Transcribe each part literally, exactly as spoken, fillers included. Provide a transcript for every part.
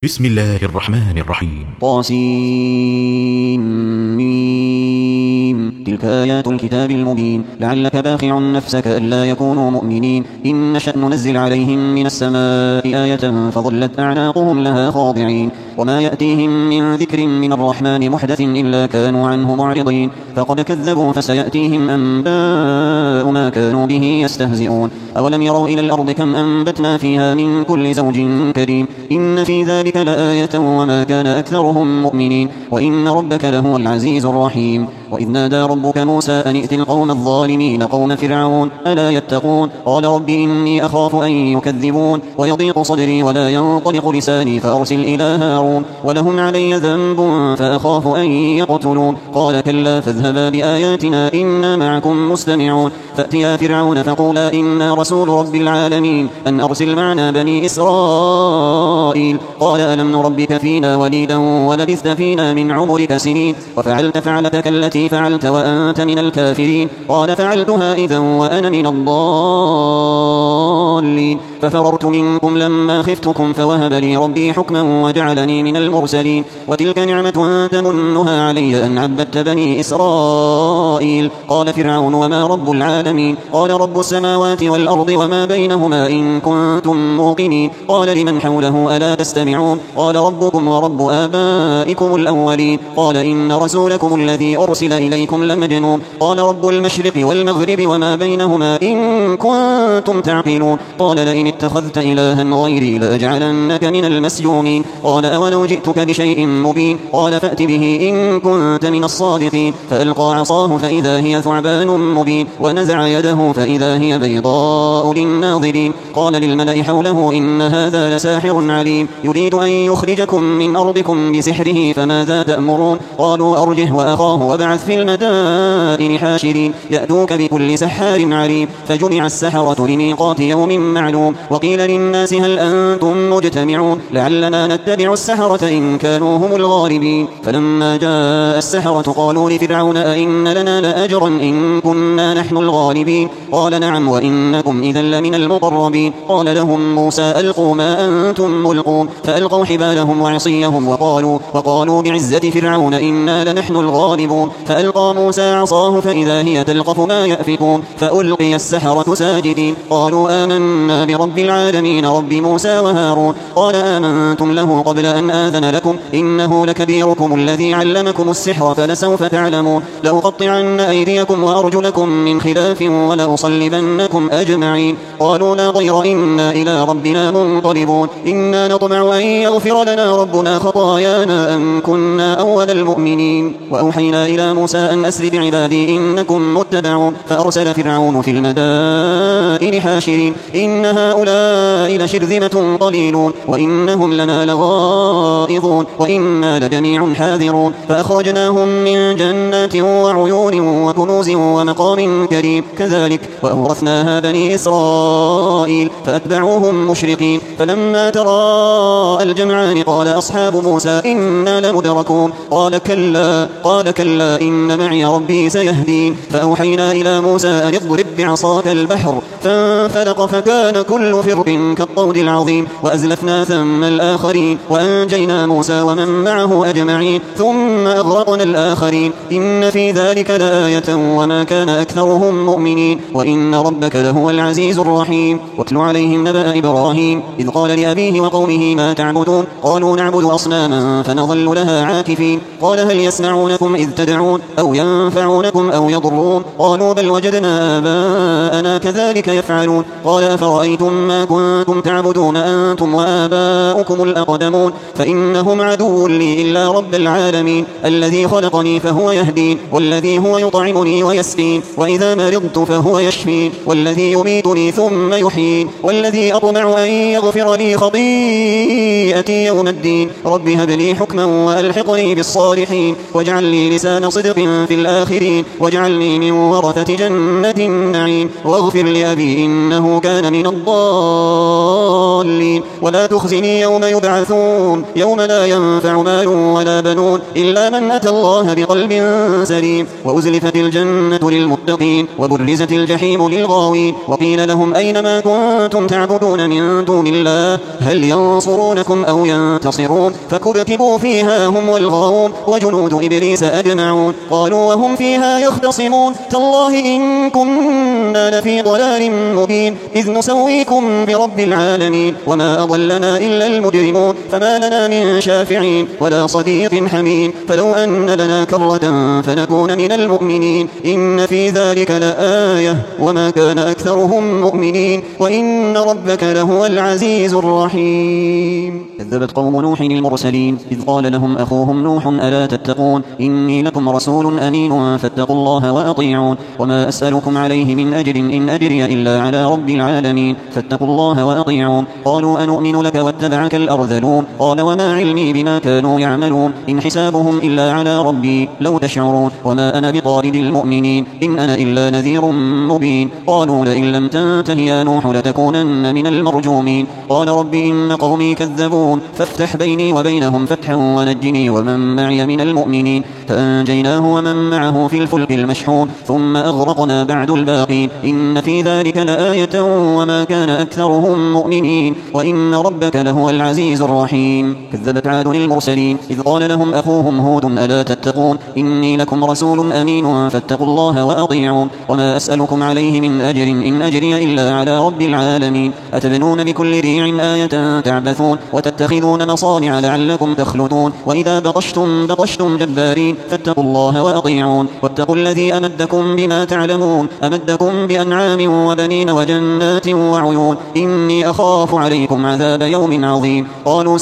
بسم الله الرحمن الرحيم. طاسيم. تلك آيات الكتاب المبين. لعلك باخع نفسك ألا يكونوا مؤمنين. إن نشأ ننزل عليهم من السماء آية فظلت أعناقهم لها خاضعين. وما يأتيهم من ذكر من الرحمن محدث إلا كانوا عنه معرضين. فقد كذبوا فسيأتيهم أنباء ما كانوا به يستهزئون. أولم يروا إلى الأرض كم أنبتنا فيها من كل زوج كريم. إن في ذلك لآية وما كان أكثرهم مؤمنين. وإن ربك لهو العزيز الرحيم. وإذ نادى ربك موسى أن ائت القوم الظالمين قوم فرعون ألا يتقون. قال رب إني أخاف أن يكذبون ويضيق صدري ولا ينطلق لساني فأرسل إلى هارون ولهم علي ذنب فأخاف أن يقتلون. قال كلا فاذهبا بآياتنا إنا معكم مستمعون. فأتيا فرعون فقولا إنا رسول رب العالمين أن أرسل معنا بني إسرائيل. قال ألم نربك فينا وليدا ولبثت فينا من عمرك سنين وفعلت فعلتك التي فعلت وأنت من الكافرين. قال فعلتها إذا وأنا من الضالين. ففررت منكم لما خفتكم فوهب لي ربي حكما وجعلني من المرسلين. وتلك نعمة تمنها علي أن عبدت بني إسرائيل. قال فرعون وما رب العالمين. قال رب السماوات والأرض وما بينهما إن كنتم موقنين. قال لمن حوله ألا تستمعون. قال ربكم ورب آبائكم الأولين. قال إن رسولكم الذي أرسل إليكم لمجنون. قال رب المشرق والمغرب وما بينهما إن كنتم تعقلون. قال لئن اتخذت إلها غيري لأجعلنك من المسجونين. قال أولو جئتك بشيء مبين. قال فأت به إن كنت من الصادقين. فألقى عصاه فإذا هي ثعبان مبين ونزع يده فإذا هي بيضاء للناظرين. قال للملأ حوله إن هذا لساحر عليم يريد أن يخرجكم من أرضكم بسحره فماذا تأمرون. قالوا أرجه وأخاه وابعث في المدائن حاشرين يأتوك بكل سحار عليم. فجمع السحرة لميقات يوم معلوم. وقيل للناس هل أنتم مجتمعون لعلنا نتبع السحرة إن كانوا هم الغالبين. فلما جاء السحرة قالوا لفرعون أئن لنا لأجرا إن كنا نحن الغالبين. قال نعم وإنكم إذا لمن المقربين. قال لهم موسى ألقوا ما أنتم ملقون. فألقوا حبالهم وعصيهم وقالوا, وقالوا بعزة فرعون إنا لنحن الغالبون. فألقى موسى عصاه فإذا هي تلقف ما يأفكون. فألقي السحرة ساجدين قالوا آمنا برب العالمين رب موسى وهارون. قال آمنتم له قبل أن آذن لكم إنه لكبيركم الذي علمكم السحر فلسوف تعلمون. لأقطعن أيديكم وأرجلكم من خلاف ولأصلبنكم أجمعين. قالوا لا ضير إنا إلى ربنا منقلبون. إنا نطمع أن يغفر لنا ربنا خطايانا أن كنا أول المؤمنين. وأوحينا إلى موسى أن أسر بعبادي إنكم متبعون. فأرسل فرعون في المدائن حاشرين إن هؤلاء لشرذمة قليلون وإنهم لنا لغائظون وإنا لجميع حاذرون. فأخرجناهم من جنات وعيون وكنوز ومقام كريم. كذلك وأورثناها بني إسرائيل فأتبعوهم مشرقين. فلما تراءى الجمعان قال أصحاب موسى إنا لمدركون. قال كلا قال كلا إن معي ربي سيهدين. فأوحينا إلى موسى أن اضرب بعصاك البحر فانفلق فكان كل فرق كالطود العظيم. وأزلفنا ثم الآخرين وأنجينا موسى ومن معه أجمعين ثم أغرقنا الآخرين. إن في ذلك لآية وما كان أكثرهم مؤمنين. وإن ربك لهو العزيز الرحيم. واتل عليهم نبأ إبراهيم إذ قال لأبيه وقومه ما تعبدون. قالوا نعبد أصناما فنظل لها عاكفين. قال هل يسمعونكم إذ تدعون أو ينفعونكم أو يضرون. قالوا بل وجدنا آباءنا كذلك يفعلون. قال أفرأيتم ما كنتم تعبدون أنتم وآباؤكم الأقدمون فإنهم عدو لي إلا رب العالمين الذي خلقني فهو يهدين والذي هو يطعمني ويسقين وإذا مرضت فهو يشفين والذي يميتني ثم يحيين والذي أطمع أن يغفر لي خطيئتي يوم الدين. رب هب لي حكما وألحقني بالصالحين واجعل لي لسان صدق في الآخرين واجعلني من ورثة جنة النعيم واغفر لأبي إنه كان من الضالين. ولا تخزني يوم يبعثون يوم لا ينفع مال ولا بنون إلا من أتى الله بقلب سليم. وأزلفت الجنة للمتقين وبرزوا وبرزت الجحيم للغاوين وقيل لهم أين ما كنتم تعبدون من دون الله هل ينصرونكم أو ينتصرون فكبكبوا فيها هم والغاوون وجنود إبليس أجمعون قالوا وهم فيها يختصمون تالله إن كنا لفي ضلال مبين إذ نسويكم برب العالمين وما أضلنا إلا المجرمون فما لنا من شافعين ولا صديق حميم فلو أن لنا كرة فنكون من المؤمنين إن في ذلك لآية وما كان أكثرهم مؤمنين وإن ربك لهو العزيز الرحيم كذبت قوم نوح المرسلين إذ قال لهم أخوهم نوح ألا تتقون إني لكم رسول أمين فاتقوا الله وأطيعون وما أسألكم عليه من أجر إن أجري إلا على رب العالمين فاتقوا الله وأطيعون قالوا أنؤمن لك واتبعك الأرذلون قال وما علمي بما كانوا يعملون إن حسابهم إلا على ربي لو تشعرون وما أنا بطارد المؤمنين إن أنا إلا نذير مبين قالوا لئن لم تنته يا نوح لتكونن من المرجومين قال رب إن قومي كذبون فافتح بيني وبينهم فتحا ونجني ومن معي من المؤمنين فأنجيناه ومن معه في الفلك المشحون ثم أغرقنا بعد الباقين إن في ذلك لآية وما كان أكثرهم مؤمنين وإن ربك لهو العزيز الرحيم كذبت عاد المرسلين إذ قال لهم أخوهم هود ألا تتقون إني لكم رسول أمين فاتقوا الله وأطيعون وما أسألكم عليه من أجر إن أجري إلا على رب العالمين أتبنون بكل ريع آية تعبثون وتتخذون مصانع لعلكم تخلدون وإذا بطشتم بطشتم جبارين فاتقوا الله وأطيعون واتقوا الذي أمدكم بما تعلمون أمدكم بأنعام وبنين وجنات وعيون إني أخاف عليكم عذاب يوم عظيم قالوا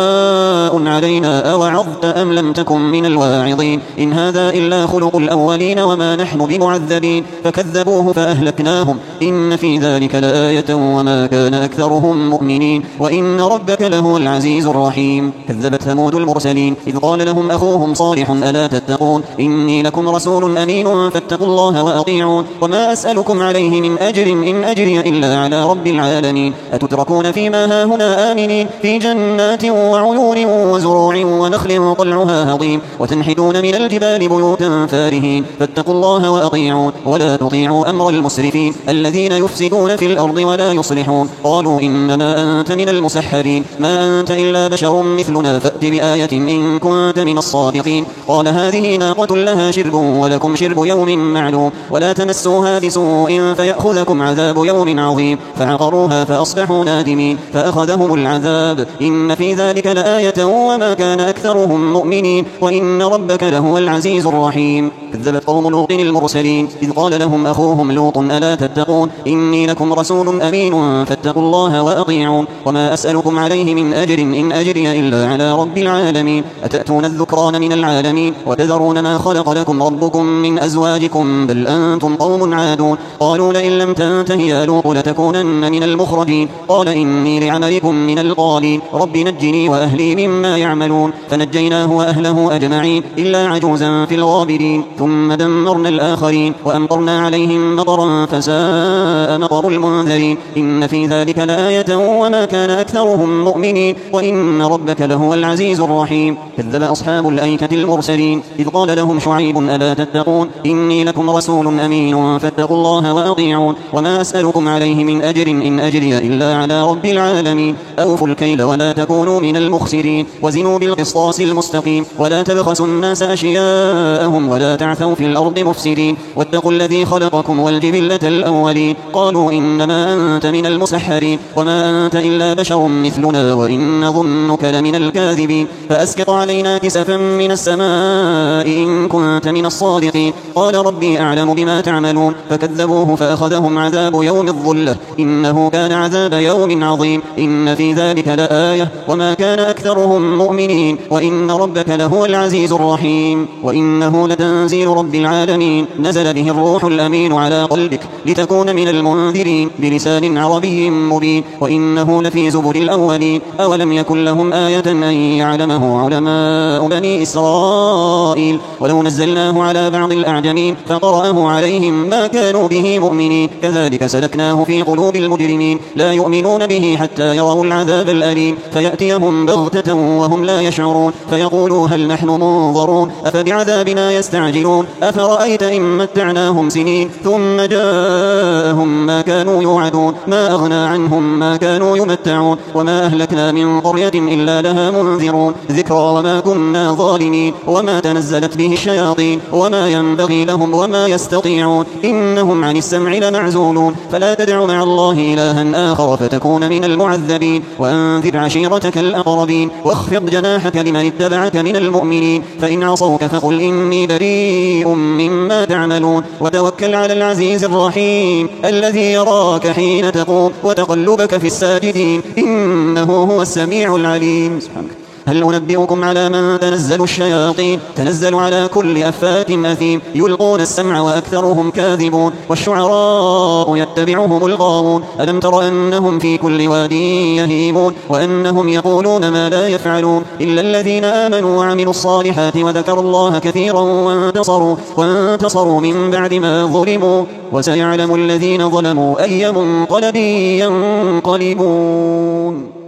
سواء علينا أوعظت أم لم تكن من الواعظين إن هذا إلا خلق الأولين وما نحن بمعذبين فكذبوه فأهلكناهم إن في ذلك لآية وما كان أكثرهم مؤمنين وإن ربك لهو العزيز الرحيم كذبت ثمود المرسلين إذ قال لهم أخوهم صالح ألا تتقون إني لكم رسول أمين فاتقوا الله وأطيعون وما أسألكم عليه من أجر إن أجري إلا على رب العالمين أتتركون فيما هاهنا آمنين في جنات وعيون وزروع ونخل طلعها هضيم وتنحتون من الجبال بيوتا فارهين فاتقوا الله وأطيعون ولا تطيعوا أمر المسرفين الذين يفسدون في الأرض ولا يصلحون قالوا إنما أنت من المسحرين ما أنت إلا بشر مثلنا فأت بآية إن كنت من الصادقين قال هذه ناقة لها شرب ولكم شرب يوم معلوم ولا تمسوها بسوء فيأخذكم عذاب يوم عظيم فعقروها فأصبحوا نادمين فأخذهم العذاب إن في ذلك لآية وما كان أكثرهم مؤمنين وإن ربك لهو العزيز الرحيم كذبت قوم لوط المرسلين إذ قال لهم أخوهم لوط ألا تتقون إني لكم رسول أمين فاتقوا الله وأطيعون وما أسألكم عليه من أجر إن أجري إلا على رب العالمين أتأتون الذكران من العالمين وتذرون ما خلق لكم ربكم من أزواجكم بل أنتم قوم عادون قالوا لئن لم تنته يا لوط لتكونن من المخرجين قال إني لعملكم من القالين رب نجني وأهلي مما يعملون فنجيناه وأهله أجمعين إلا عجوزا في الغابرين ثم دمرنا الآخرين وأمطرنا عليهم مطرا فساء مطر المنذرين إن في ذلك لآية وما كان أكثرهم مؤمنين وإن ربك لهو العزيز الرحيم كذب أصحاب الأيكة المرسلين إذ قال لهم شعيب ألا تتقون إني لكم رسول أمين فاتقوا الله وأطيعون وما أسألكم عليه من أجر إن أجري إلا على رب العالمين أوفوا الكيل ولا تكونوا من المخسرين وزنوا بالقسطاس المستقيم ولا تبخسوا الناس أشياءهم ولا تعثوا في الأرض مفسدين واتقوا الذي خلقكم والجبلة الأولين قالوا إنما أنت من المسحرين وما أنت إلا بشر مثلنا وإن ظنك لمن الكاذبين فأسقط علينا كسفا من السماء إن كنت من الصادقين قال ربي أعلم بما تعملون فكذبوه فأخذهم عذاب يوم الظلة إنه كان عذاب يوم عظيم إن في ذلك لآية وما كان أكثرهم مؤمنين وإن ربك لهو العزيز الرحيم وإنه لتنزيل رب العالمين نزل به الروح الأمين على قلبك لتكون من المنذرين بلسان عربي مبين وإنه لفي زبر الأولين أولم يكن لهم آية أن يعلمه علماء بني إسرائيل ولو نزلناه على بعض الأعجمين فقرأه عليهم ما كانوا به مؤمنين كذلك سلكناه في قلوب المجرمين لا يؤمنون به حتى يروا العذاب الأليم فيأتيهم بغتة وهم لا يشعرون فيقولوا هل نحن منظرون أفبعذابنا يستعجلون أفرأيت إن متعناهم سنين ثم جاءهم ما كانوا يوعدون ما أغنى عنهم ما كانوا يمتعون وما أهلكنا من قرية إلا لها منذرون ذكرى وما كنا ظالمين وما تنزلت به الشياطين وما ينبغي لهم وما يستطيعون إنهم عن السمع لمعزولون فلا تدع مع الله إلها آخر فتكون من المعذبين وأنذر عشيرتك الأقربين واخفض جناحك لمن اتبعك من المؤمنين فإن عصوك فقل إني بريء مما تعملون وتوكل على العزيز الرحيم الذي يراك حين تقوم وتقلبك في الساجدين إنه هو السميع العليم. سبحانك. هل أنبئكم على من تنزل الشياطين تنزل على كل أفاك أثيم يلقون السمع وأكثرهم كاذبون والشعراء يتبعهم الغاوون ألم تر أنهم في كل واد يهيمون وأنهم يقولون ما لا يفعلون إلا الذين آمنوا وعملوا الصالحات وذكروا الله كثيرا وانتصروا, وانتصروا من بعد ما ظلموا وسيعلم الذين ظلموا أي منقلب ينقلبون.